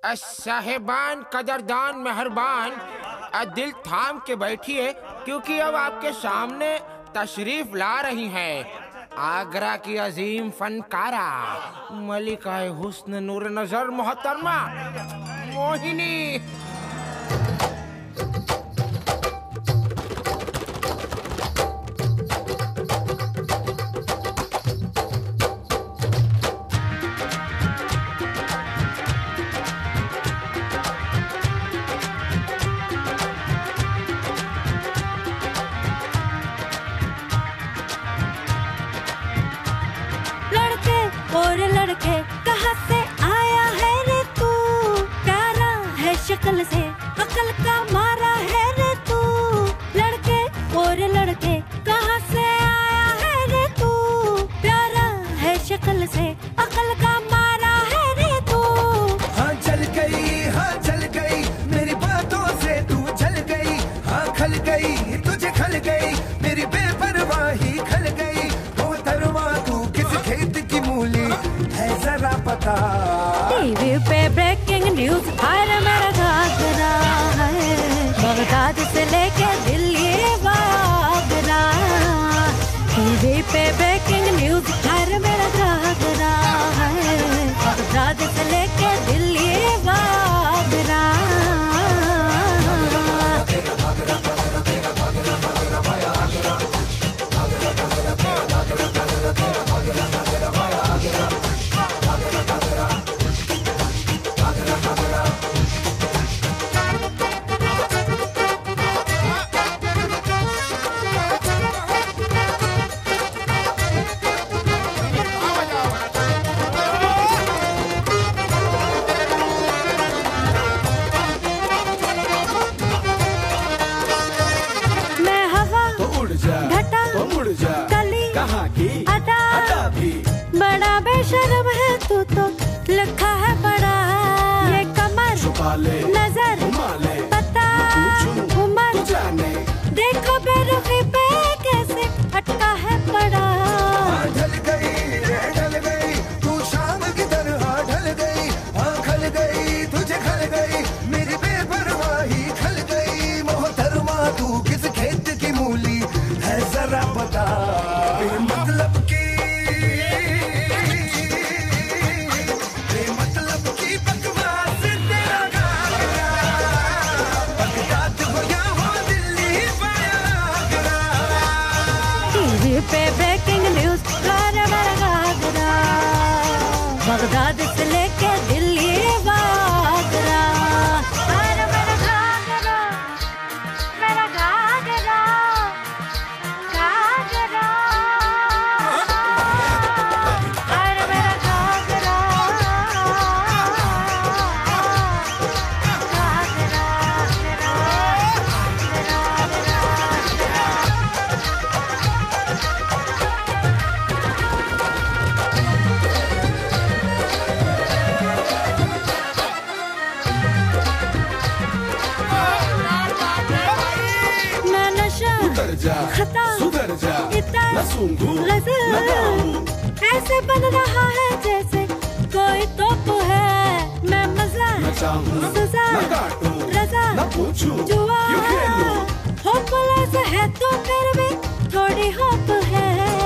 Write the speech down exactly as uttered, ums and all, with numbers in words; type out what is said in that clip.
साहेबान, कदरदान, मेहरबान, दिल थाम के बैठिए, क्योंकि अब आपके सामने तशरीफ ला रही हैं आगरा की अजीम फनकारा मलिकाए हुस्न नूर नजर मोहतरमा मोहिनी। और लड़के कहाँ से आया है रे तू, प्यारा है शक्ल से अकल का मारा है रे तू। लड़के और लड़के कहाँ से आया है रे तू, प्यारा है शक्ल से अकल का मारा है रे तू। हाँ चल गई, हाँ चल गई, मेरी बातों से तू चल गई। हाँ खल गई, तुझे खल गई, मेरी बेपरवाही खल गई। वो तरवा तू किस खेत की मूली है जरा पता। टीवी पे ब्रेकिंग न्यूज हर मेरा घाघरा है, बगदाद से लेके दिल्ली आगरा। टीवी पे ब्रेकिंग न्यूज हर मेरा घाघरा है, बगदाद से लेके दिल्ली आगरा। कहाँ की अदा, अदा भी बड़ा बेशर्म है तू तो, लिखा है बड़ा ये कमर छुपा ले, नजर माले, पता उमर जाने। देखो बेरुखी पे कैसे अटका है पड़ा। ढल गई रे ढल गई, तू शाम की तरह ढल गई। हाँ खल गई, तुझे खल गई, मेरी बेपरवाही खल गई। मोहतरमा तू किस खेत की मूली है जरा पता। मतलब की मतलब की बकवास तेरा घाघरा, बगदाद हो या हो दिल्ली आगरा। टीवी पे ब्रेकिंग न्यूज हर मेरा घाघरा, बगदाद से लेके दिल्ली आगरा। हर मेरा घाघरा, मेरा घाघरा, घाघरा। हर मेरा घाघरा, मैं नशा उतर जा, खता सुधर जा, इतना न सूंघूं, गजल न गाऊं। ऐसे बन रहा है जैसे कोई तोप है। मैं मजा न चाहूं, सजा न काटूं, रजा न पूछूं, जुआ यूं खेलूं। होपलेस है तो फिर भी थोड़ी होप है।